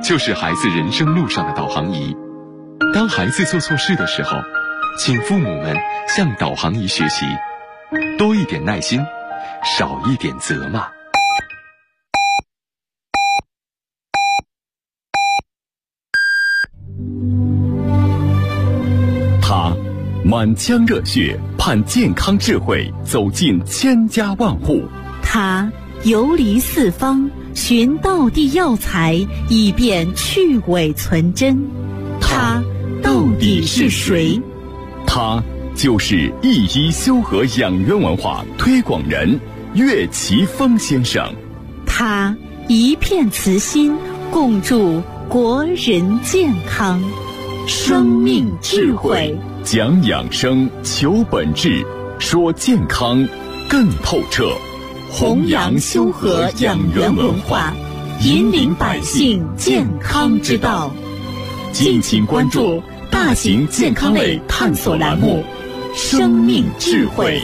就是孩子人生路上的导航仪。当孩子做错事的时候，请父母们向导航仪学习，多一点耐心，少一点责骂。 他满腔热血，盼健康智慧走进千家万户。 他游离四方，寻道地药材，以便去伪存真。他到底是谁？ 他就是一一修和养元文化推广人岳奇峰先生。 他一片慈心，共筑国人健康。生命智慧， 讲养生，求本质，说健康更透彻。 弘扬修和养元文化，引领百姓健康之道。 敬请关注大型健康类探索栏目《生命智慧》。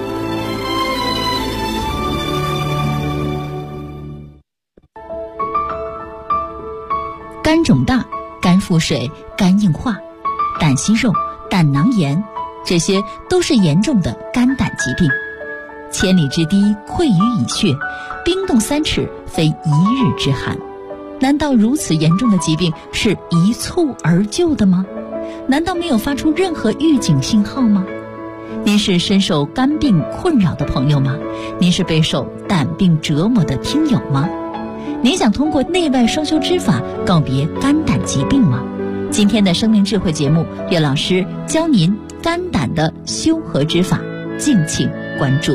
肝肿大、肝腹水、肝硬化、胆息肉、胆囊炎，这些都是严重的肝胆疾病。千里之堤，溃于蚁穴，冰冻3尺，非一日之寒。难道如此严重的疾病是一蹴而就的吗？难道没有发出任何预警信号吗？您是深受肝病困扰的朋友吗？您是备受胆病折磨的听友吗？您想通过内外双修之法告别肝胆疾病吗？今天的生命智慧节目，岳老师教您肝胆的修和之法，敬请关注。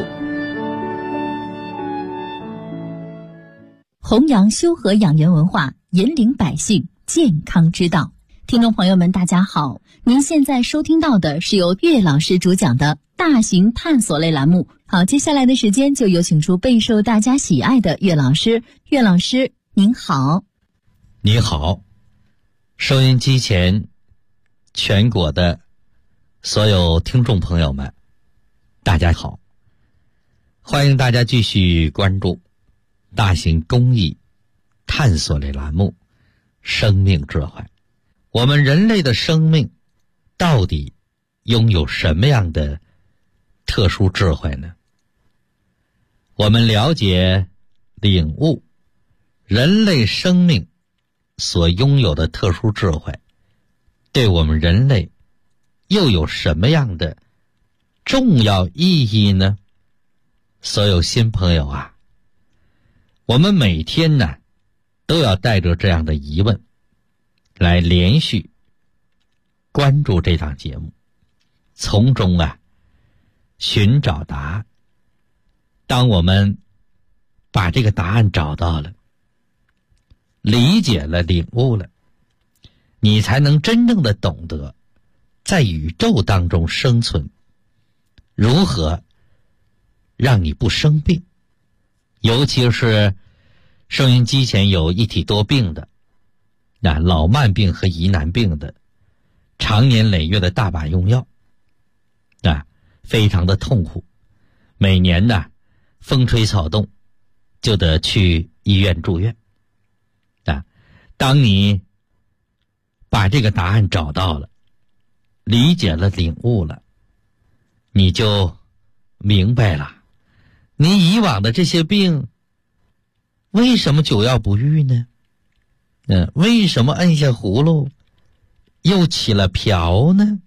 弘扬修和养元文化，引领百姓健康之道。听众朋友们，大家好，您现在收听到的是由岳老师主讲的大型探索类栏目。好，接下来的时间就有请出备受大家喜爱的岳老师。岳老师您好。 你好，收音机前全国的所有听众朋友们，大家好，欢迎大家继续关注大型公益探索类栏目《生命智慧》。我们人类的生命到底拥有什么样的特殊智慧呢？我们了解、领悟人类生命所拥有的特殊智慧，对我们人类又有什么样的重要意义呢？所有新朋友啊，我们每天呢都要带着这样的疑问来连续关注这档节目，从中啊寻找答案。当我们把这个答案找到了，理解了，领悟了，你才能真正的懂得在宇宙当中生存，如何让你不生病。尤其是收音机前有一体多病的，老慢病和疑难病的，常年累月的大把用药，非常的痛苦，每年呢风吹草动就得去医院住院。当你把这个答案找到了，理解了，领悟了，你就明白了，你以往的这些病为什么久药不愈呢？为什么摁下葫芦又起了瓢呢？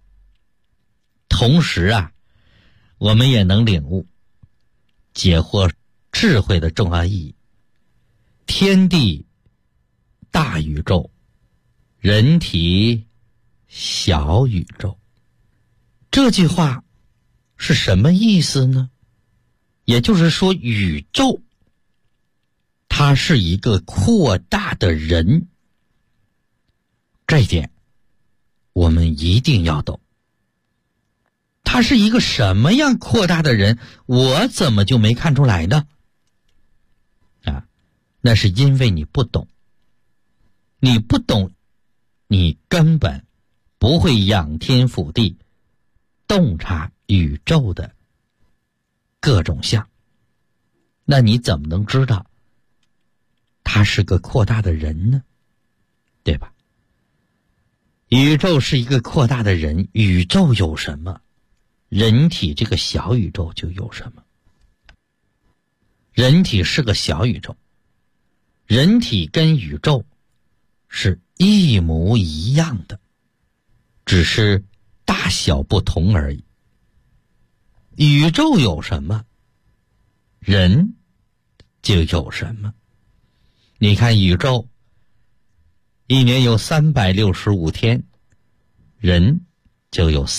同时啊，我们也能领悟解惑智慧的重要意义。天地大宇宙，人体小宇宙，这句话是什么意思呢？也就是说，宇宙它是一个扩大的人，这一点我们一定要懂。他是一个什么样扩大的人，我怎么就没看出来呢？那是因为你不懂。你不懂，你根本不会仰天俯地，洞察宇宙的各种相。那你怎么能知道他是个扩大的人呢？ 对吧？宇宙是一个扩大的人，宇宙有什么，人体这个小宇宙就有什么。人体是个小宇宙，人体跟宇宙是一模一样的，只是大小不同而已。宇宙有什么，人就有什么。你看宇宙一年有365天，人就有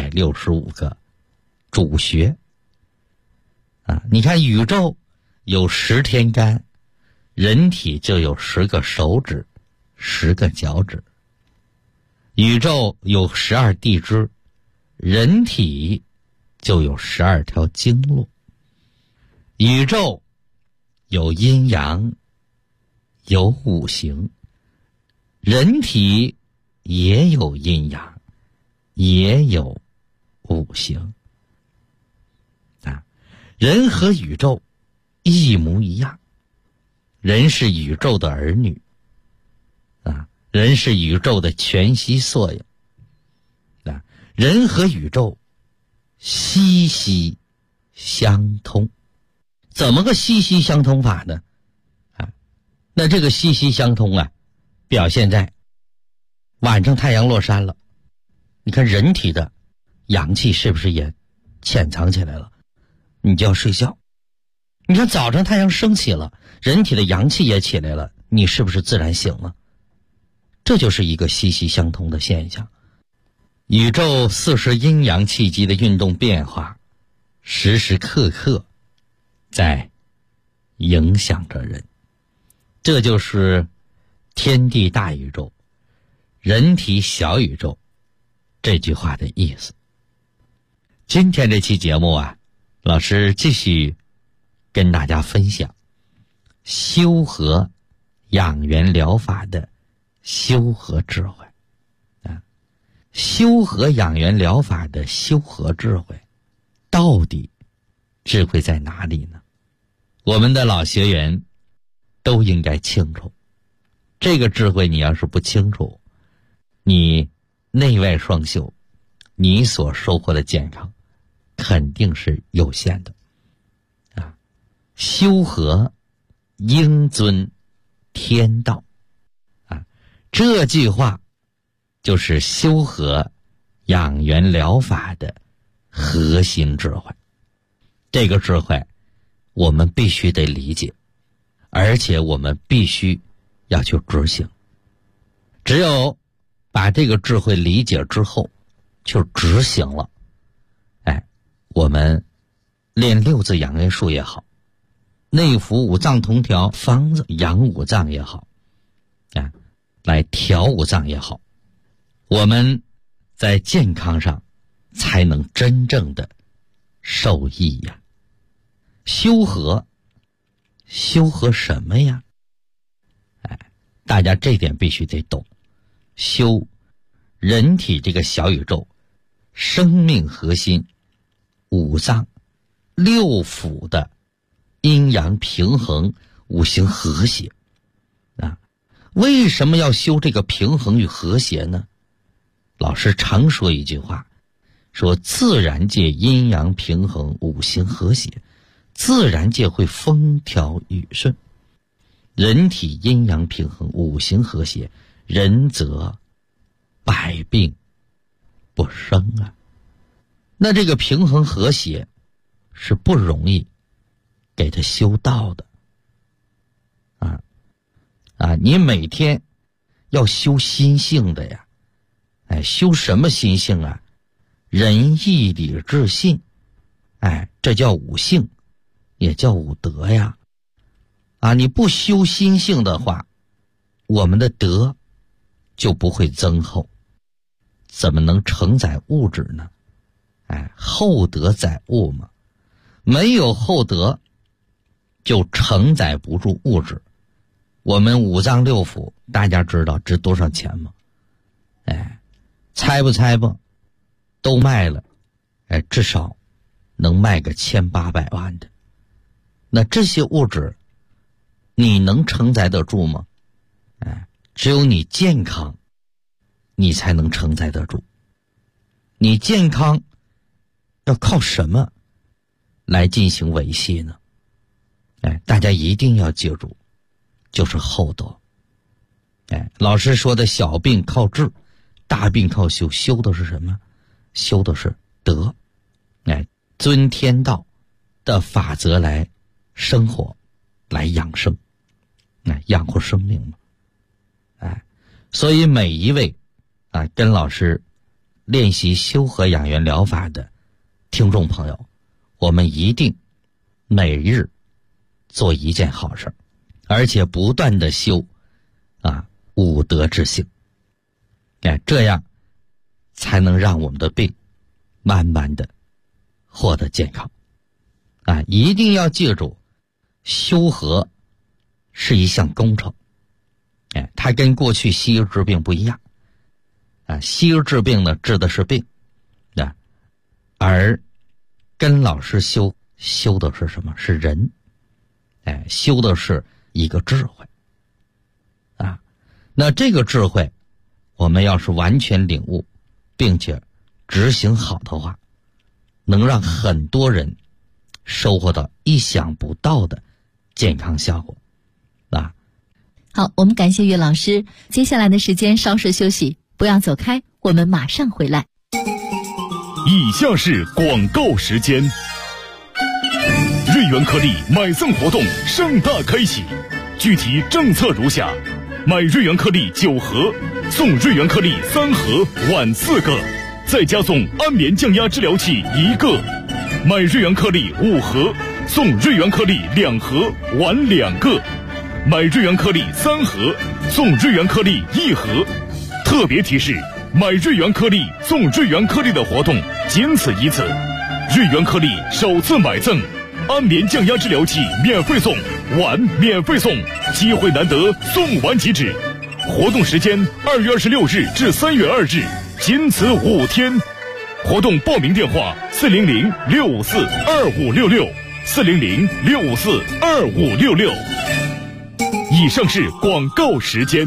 365个主穴啊！你看宇宙有10天干，人体就有10个手指，10个脚趾。宇宙有12地支，人体就有12条经络。宇宙有阴阳，有五行，人体也有阴阳，也有五行啊！人和宇宙一模一样，人是宇宙的儿女啊，人是宇宙的全息缩影啊！人和宇宙息息相通。怎么个息息相通法呢？那这个息息相通啊，表现在晚上太阳落山了，你看人体的阳气是不是也潜藏起来了？你就要睡觉。你看早上太阳升起了，人体的阳气也起来了，你是不是自然醒了？这就是一个息息相通的现象。宇宙40阴阳气机的运动变化，时时刻刻在影响着人。这就是天地大宇宙，人体小宇宙这句话的意思。今天这期节目啊，老师继续跟大家分享修和养元疗法的修和智慧啊。修和养元疗法的修和智慧，到底智慧在哪里呢？我们的老学员都应该清楚，这个智慧你要是不清楚，你内外双修，你所收获的健康肯定是有限的啊！修和应遵天道啊，这句话就是修和养元疗法的核心智慧。这个智慧我们必须得理解，而且我们必须要去执行。只有把这个智慧理解之后就执行了，我们练6字养元术也好，内服五脏同调方子养五脏也好来调五脏也好，我们在健康上才能真正的受益呀。修和什么呀？大家这点必须得懂。修人体这个小宇宙生命核心五脏6腑的阴阳平衡，五行和谐啊。为什么要修这个平衡与和谐呢？老师常说一句话，说自然界阴阳平衡，五行和谐，自然界会风调雨顺。人体阴阳平衡，五行和谐，人则百病不生啊。那这个平衡和谐是不容易给它修到的你每天要修心性的呀。修什么心性啊？仁义礼智信，这叫五性，也叫五德呀。你不修心性的话，我们的德就不会增厚，怎么能承载物质呢？厚德载物嘛，没有厚德就承载不住物质。我们五脏6腑大家知道值多少钱吗？猜不都卖了，至少能卖个1800万的。那这些物质你能承载得住吗？ 只有你健康，你才能承载得住。你健康要靠什么来进行维系呢？大家一定要记住，就是厚德。老师说的小病靠治，大病靠修，修的是什么？修的是德。遵天道的法则来生活，来养生，养活生命嘛。所以每一位跟老师练习修和养元疗法的听众朋友，我们一定每日做一件好事，而且不断的修五德之性，这样才能让我们的病慢慢的获得健康。一定要记住，修和是一项工程。它跟过去西医治病不一样。西医治病呢，治的是病，而跟老师修的是什么？是人。修的是一个智慧。那这个智慧，我们要是完全领悟，并且执行好的话，能让很多人收获到意想不到的健康效果。 好，我们感谢岳老师。接下来的时间稍事休息，不要走开，我们马上回来。 以下是广告时间。瑞元颗粒买赠活动盛大开启，具体政策如下：买瑞元颗粒9盒，送瑞元颗粒3盒，碗4个，再加送安眠降压治疗器1个；买瑞元颗粒5盒，送瑞元颗粒2盒，碗2个；买瑞元颗粒3盒，送瑞元颗粒1盒。特别提示：买瑞元颗粒送瑞元颗粒的活动仅此一次，瑞元颗粒首次买赠安眠降压治疗器免费送，碗免费送，机会难得，送完即止。活动时间2月26日至3月2日，仅此5天。活动报名电话400-654-2566 400-654-2566。以上是广告时间。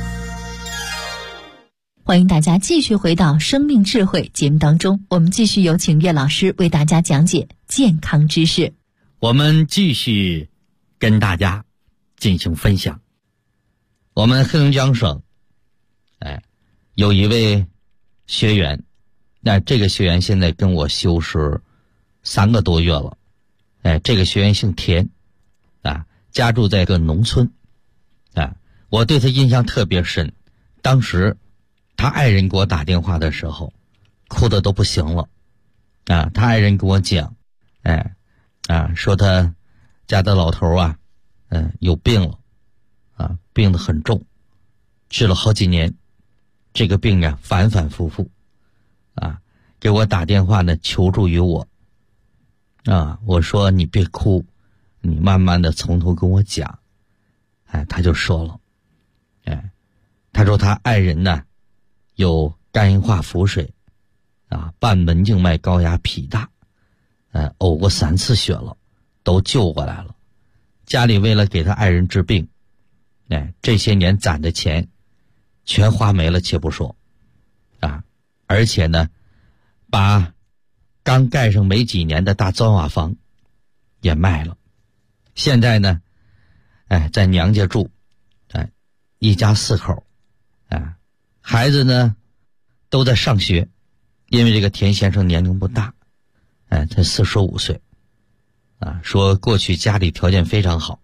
欢迎大家继续回到生命智慧节目当中，我们继续有请岳老师为大家讲解健康知识。 我们继续跟大家进行分享。我们黑龙江省有一位学员，这个学员现在跟我修是3个多月了。这个学员姓田，家住在一个农村。我对他印象特别深，当时他爱人给我打电话的时候哭得都不行了。他爱人跟我讲，说他家的老头有病了，病得很重，治了好几年，这个病反反复复，给我打电话呢求助于我。我说你别哭，你慢慢的从头跟我讲。他就说了，他说他爱人呢有肝硬化腹水，半门静脉高压脾大，呕过3次血了，都救过来了。家里为了给他爱人治病，这些年攒的钱全花没了且不说，而且呢把刚盖上没几年的大砖瓦房也卖了。现在呢在娘家住，一家4口，孩子呢都在上学，因为这个田先生年龄不大，才45岁，说过去家里条件非常好，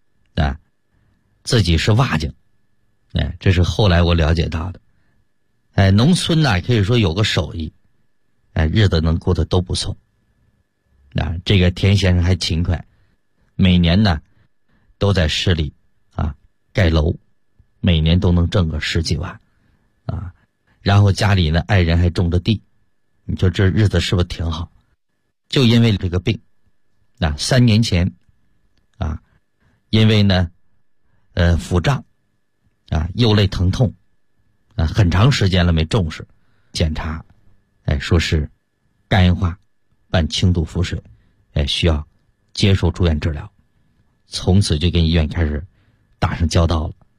自己是瓦匠，这是后来我了解到的。农村可以说有个手艺，日子能过得都不错。这个田先生还勤快，每年呢都在市里盖楼，每年都能挣个10几万，然后家里呢爱人还种着地，你说这日子是不是挺好？就因为这个病，3年前因为呢腹胀右肋疼痛，很长时间了没重视，检查说是肝硬化伴轻度腹水，需要接受住院治疗。从此就跟医院开始打上交道了。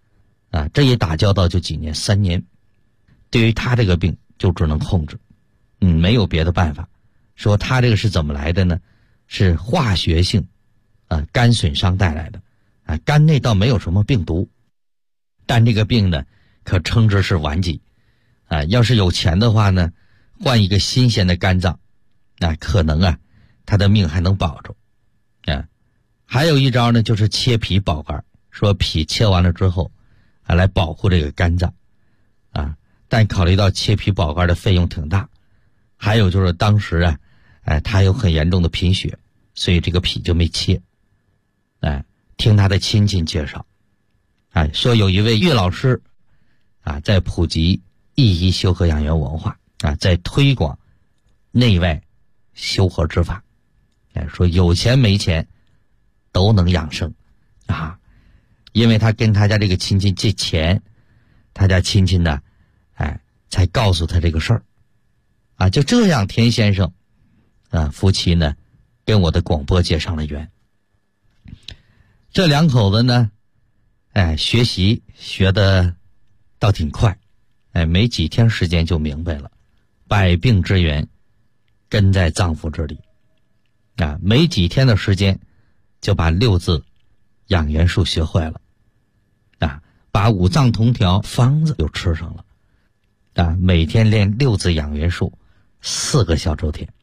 这一打交道就几年，3年。对于他这个病就只能控制，没有别的办法。说他这个是怎么来的呢？是化学性肝损伤带来的肝内倒没有什么病毒，但这个病呢可称之是顽疾要是有钱的话呢，换一个新鲜的肝脏可能他的命还能保住还有一招呢，就是切皮保肝，说皮切完了之后来保护这个肝脏但考虑到切皮保肝的费用挺大，还有就是当时他有很严重的贫血，所以这个皮就没切。听他的亲戚介绍说有一位岳老师在普及益医修和养元文化在推广内外修和之法说有钱没钱都能养生因为他跟他家这个亲戚借钱，他家亲戚呢才告诉他这个事儿就这样田先生夫妻呢跟我的广播结上了缘。这两口子呢学习学的倒挺快没几天时间就明白了，百病之源根在脏腑之里没几天的时间就把6字养元术学会了把五脏同调方子又吃上了每天练6字养元术4个小周天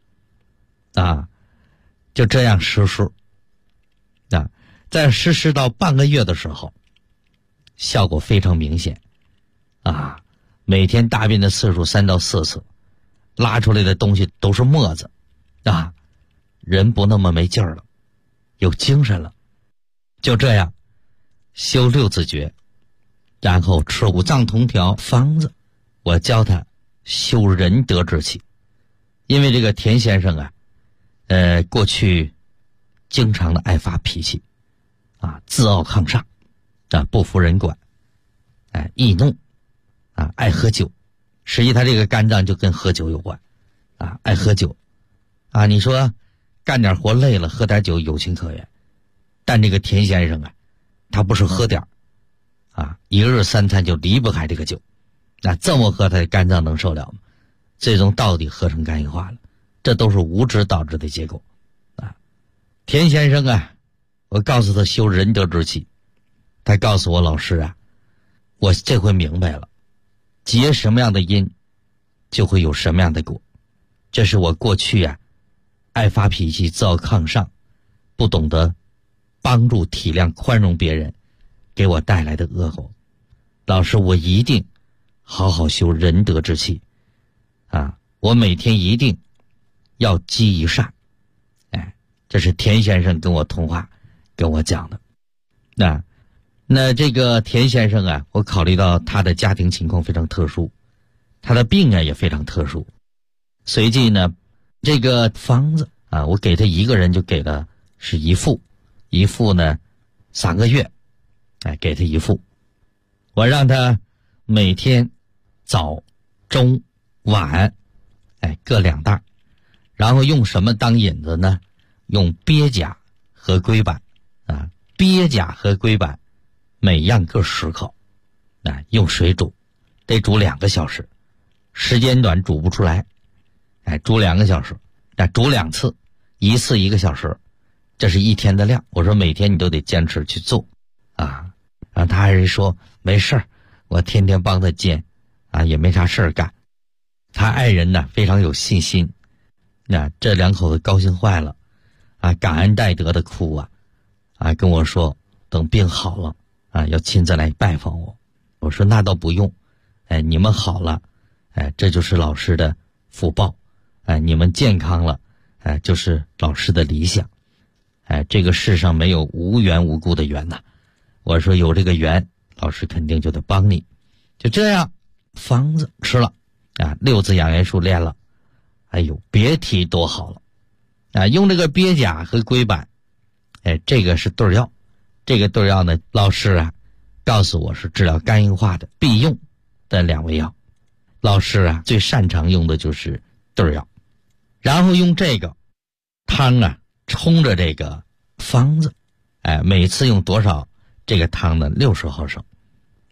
就这样实施在实施到半个月的时候，效果非常明显每天大便的次数3到4次，拉出来的东西都是沫子人不那么没劲儿了，有精神了。就这样修6字诀，然后吃五脏同调方子，我教他修仁德之气。因为这个田先生过去经常的爱发脾气自傲抗上不服人管易怒爱喝酒。实际他这个肝脏就跟喝酒有关爱喝酒你说干点活累了喝点酒有情可原，但这个田先生他不是喝点一日3餐就离不开这个酒这么喝他的肝脏能受了吗？最终到底喝成肝硬化了，这都是无知导致的结果田先生我告诉他修仁德之气，他告诉我老师我这回明白了，结什么样的因就会有什么样的果。这是我过去爱发脾气自傲抗上，不懂得帮助体谅宽容别人给我带来的恶果。老师，我一定好好修仁德之气我每天一定要积一善这是田先生跟我通话跟我讲的那这个田先生我考虑到他的家庭情况非常特殊，他的病也非常特殊，随即呢这个方子我给他一个人就给了是1副，1副呢3个月给他1副，我让他每天早中晚各2袋，然后用什么当引子呢？用鳖甲和龟板鳖甲和龟板每样各10口用水煮，得煮2个小时，时间短煮不出来煮2个小时煮2次，1次1个小时，这是1天的量。我说每天你都得坚持去做他还是说没事儿，我天天帮他煎也没啥事儿干。他爱人呢非常有信心这两口子高兴坏了感恩戴德的哭跟我说等病好了要亲自来拜访我。我说那倒不用你们好了这就是老师的福报你们健康了就是老师的理想这个世上没有无缘无故的缘我说有这个缘老师肯定就得帮你。就这样方子吃了6字养元术练了，哎呦别提多好了用这个鳖甲和龟板这个是对药，这个对药呢老师告诉我是治疗肝硬化的必用的2味药。老师最擅长用的就是对药，然后用这个汤冲着这个方子每次用多少这个汤呢？60毫升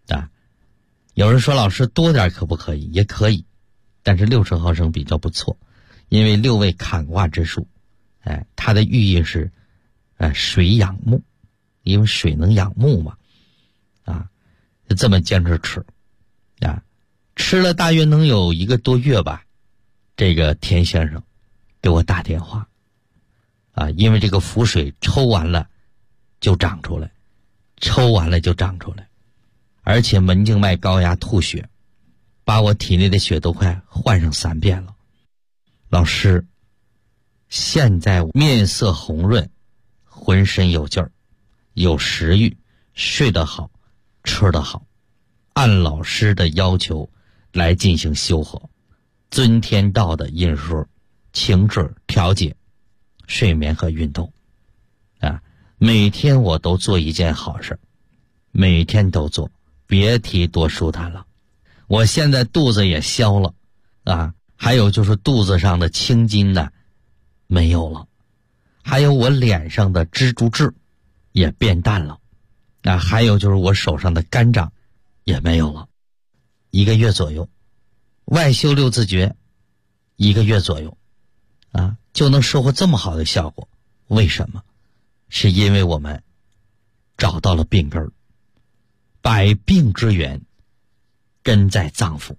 啊。有人说老师多点可不可以？也可以，但是60毫升比较不错，因为6味坎卦之数，它的寓意是水养木，因为水能养木嘛，啊，就这么坚持吃啊，吃了大约能有1个多月吧，这个田先生给我打电话啊，因为这个腹水抽完了就长出来，抽完了就长出来，而且门静脉高压吐血，把我体内的血都快换上3遍了。老师，现在面色红润，浑身有劲儿，有食欲，睡得好，吃得好，按老师的要求来进行修和，遵天道的饮食、情志调节、睡眠和运动啊，每天我都做一件好事，每天都做，别提多舒坦了。我现在肚子也消了啊，还有就是肚子上的青筋呢没有了，还有我脸上的蜘蛛痣也变淡了啊，还有就是我手上的肝掌也没有了。1个月左右，外修6字诀1个月左右啊，就能收获这么好的效果。为什么？是因为我们找到了病根儿。百病之源根在脏腑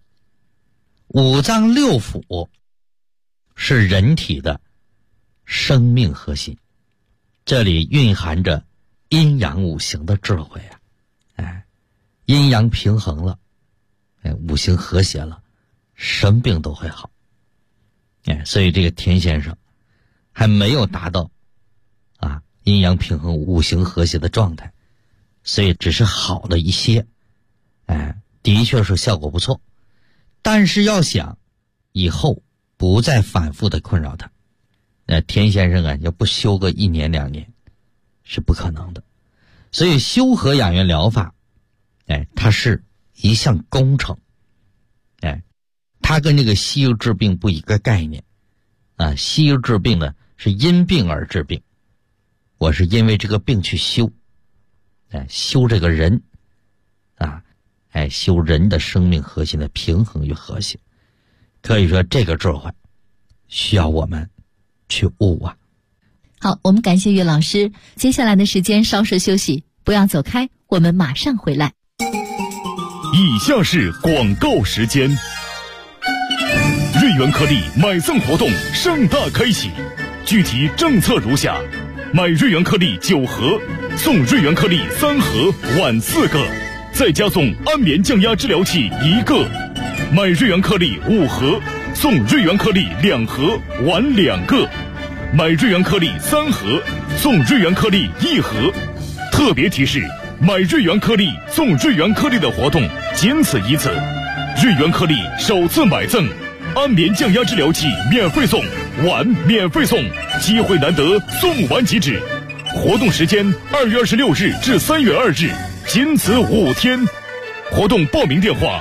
，5脏6腑是人体的生命核心，这里蕴含着阴阳五行的智慧啊！阴阳平衡了，五行和谐了，什么病都会好。所以这个田先生还没有达到阴阳平衡、五行和谐的状态，所以只是好了一些，的确是效果不错，但是要想以后不再反复的困扰他，田先生要不修个1年2年是不可能的。所以修和养元疗法，它是一项工程，它跟这个西医治病不一个概念啊。西医治病呢是因病而治病，我是因为这个病去修，修这个人啊，修人的生命核心的平衡与和谐。可以说这个智慧需要我们去悟啊。 好，我们感谢岳老师，接下来的时间稍事休息，不要走开，我们马上回来。 以下是广告时间。瑞元颗粒买赠活动盛大开启，具体政策如下：买瑞元颗粒9盒，送瑞元颗粒3盒，晚4个，再加送安眠降压治疗器1个；买瑞元颗粒5盒，送瑞元颗粒2盒，晚2个；买瑞元颗粒3盒，送瑞元颗粒1盒。特别提示：买瑞元颗粒送瑞元颗粒的活动仅此一次，瑞元颗粒首次买赠安眠降压治疗器免费送，碗免费送，机会难得，送完即止。活动时间2月26日至3月2日，仅此5天。活动报名电话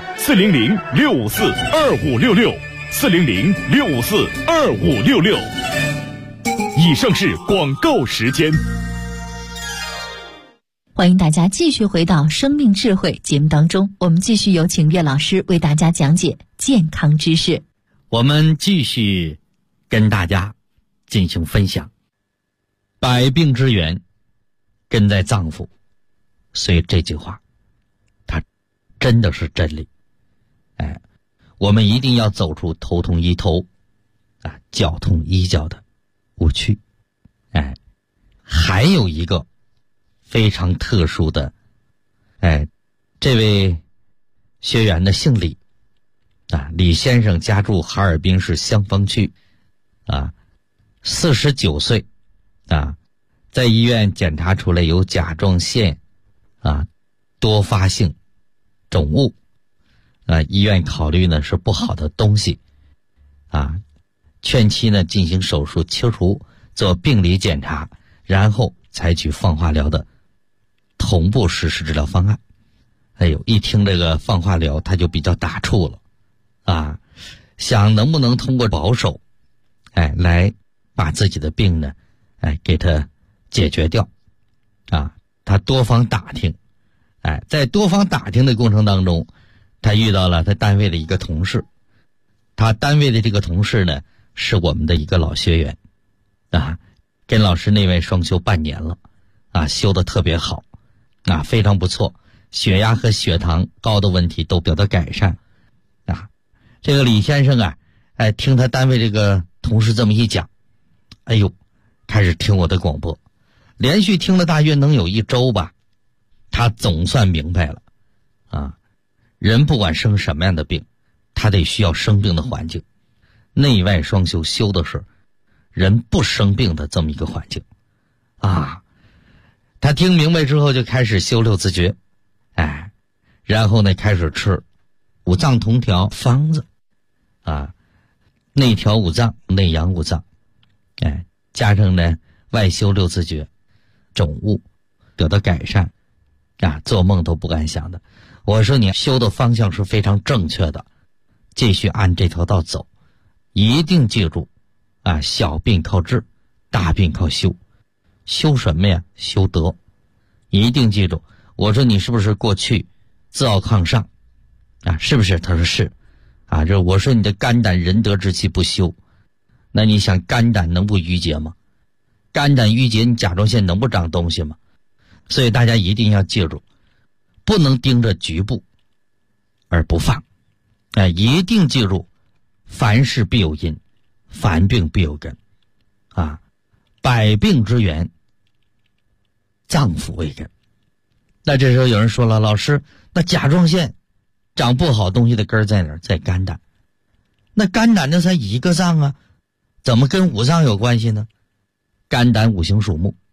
400-654-2566 400-654-2566。以上是广告时间。 欢迎大家继续回到生命智慧节目当中，我们继续有请岳老师为大家讲解健康知识。 我们继续跟大家进行分享，百病之源根在脏腑，所以这句话它真的是真理。我们一定要走出头痛医头脚痛医脚的误区。还有一个非常特殊的，这位学员的姓李李先生家住哈尔滨市香坊区49岁在医院检查出来有甲状腺多发性肿物医院考虑呢是不好的东西劝其呢进行手术切除，做病理检查，然后采取放化疗的同步实施治疗方案。一听这个放化疗他就比较打怵了想能不能通过保守来把自己的病呢给他解决掉他多方打听在多方打听的过程当中，他遇到了他单位的一个同事。他单位的这个同事呢，是我们的一个老学员跟老师内外双修半年了修得特别好非常不错，血压和血糖高的问题都得到改善这个李先生听他单位这个同事这么一讲，哎呦，开始听我的广播，连续听了大约能有1周吧，他总算明白了人不管生什么样的病，他得需要生病的环境，内外双修修的是人不生病的这么一个环境他听明白之后就开始修6字诀然后呢开始吃五脏同调方子内调五脏内养五脏加上呢外修6字诀，肿物得到改善做梦都不敢想的。我说你修的方向是非常正确的，继续按这条道走，一定记住小病靠治，大病靠修。修什么呀？修德。一定记住。我说你是不是过去自傲抗上是不是？他说是这我说你的肝胆仁德之气不修，那你想肝胆能不郁结吗？肝胆郁结，你甲状腺能不长东西吗？所以大家一定要记住，不能盯着局部而不放一定记住，凡事必有因，凡病必有根百病之源脏腑为根。那这时候有人说了，老师，那甲状腺长不好东西的根在哪儿？在肝胆。那肝胆那才一个脏怎么跟五脏有关系呢？肝胆五行属木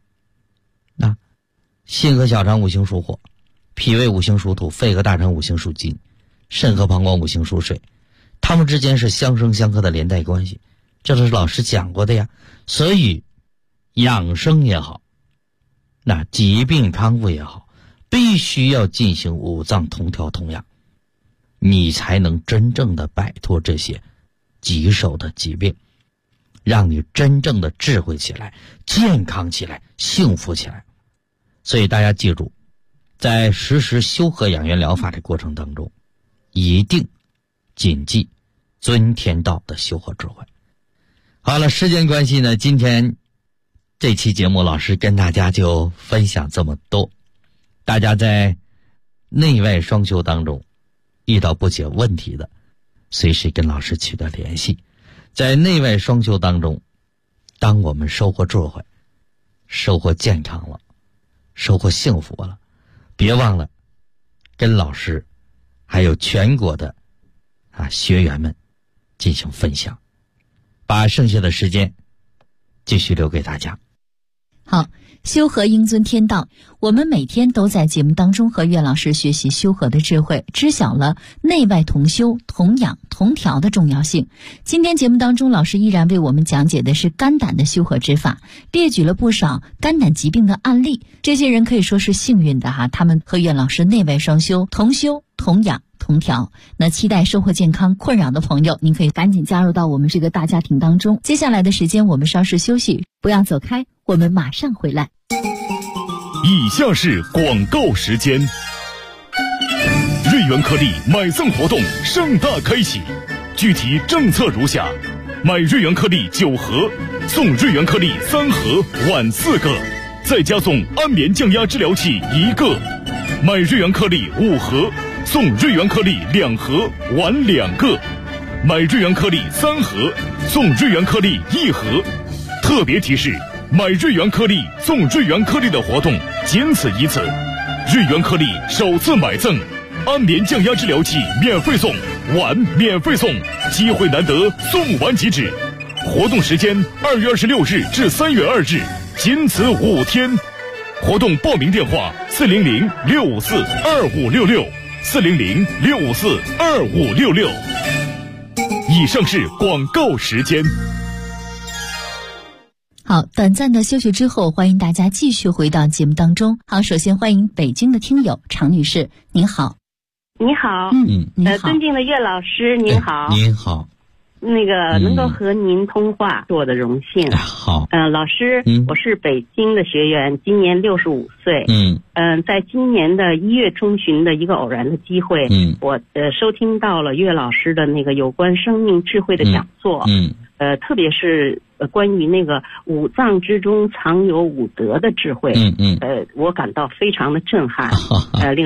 心和小肠五行属火，脾胃五行属土，肺和大肠五行属金，肾和膀胱五行属水，它们之间是相生相克的连带关系，这是老师讲过的呀。所以养生也好，那疾病康复也好，必须要进行五脏同调同养，你才能真正的摆脱这些棘手的疾病，让你真正的智慧起来，健康起来，幸福起来。所以大家记住，在实施修和养元疗法的过程当中，一定谨记遵天道的修和智慧。好了，时间关系呢，今天这期节目老师跟大家就分享这么多。大家在内外双修当中遇到不解问题的，随时跟老师取得联系。在内外双修当中，当我们收获智慧，收获健康了，收获幸福了，别忘了跟老师还有全国的学员们进行分享，把剩下的时间继续留给大家。 好，修和应遵天道，我们每天都在节目当中和岳老师学习修和的智慧，知晓了内外同修、同养、同调的重要性。今天节目当中，老师依然为我们讲解的是肝胆的修和之法，列举了不少肝胆疾病的案例。这些人可以说是幸运的他们和岳老师内外双修、同修、同养、同调。那期待收获健康困扰的朋友，您可以赶紧加入到我们这个大家庭当中。接下来的时间我们稍事休息，不要走开，我们马上回来。 以下是广告时间。瑞元颗粒买赠活动盛大开启，具体政策如下：买瑞元颗粒9盒，送瑞元颗粒3盒，碗4个，再加送安眠降压治疗器1个；买瑞元颗粒5盒，送瑞元颗粒2盒，碗2个；买瑞元颗粒3盒，送瑞元颗粒1盒。特别提示：买瑞元颗粒送瑞元颗粒的活动仅此一次，瑞元颗粒首次买赠，安眠降压治疗器免费送，碗免费送，机会难得，送完即止。活动时间2月26日至3月2日，仅此5天。活动报名电话400-654-2566，400-654-2566。以上是广告时间。 好，短暂的休息之后，欢迎大家继续回到节目当中。好，首先欢迎北京的听友常女士，您好。 你好， 您好。 尊敬的岳老师，您好。 您好。 那个能够和您通话，是我的荣幸。 好， 老师，我是北京的学员，今年65岁。在今年的1月中旬的一个偶然的机会，我收听到了岳老师的那个有关生命智慧的讲座。特别是关于那个五脏之中藏有五德的智慧。我感到非常的震撼。令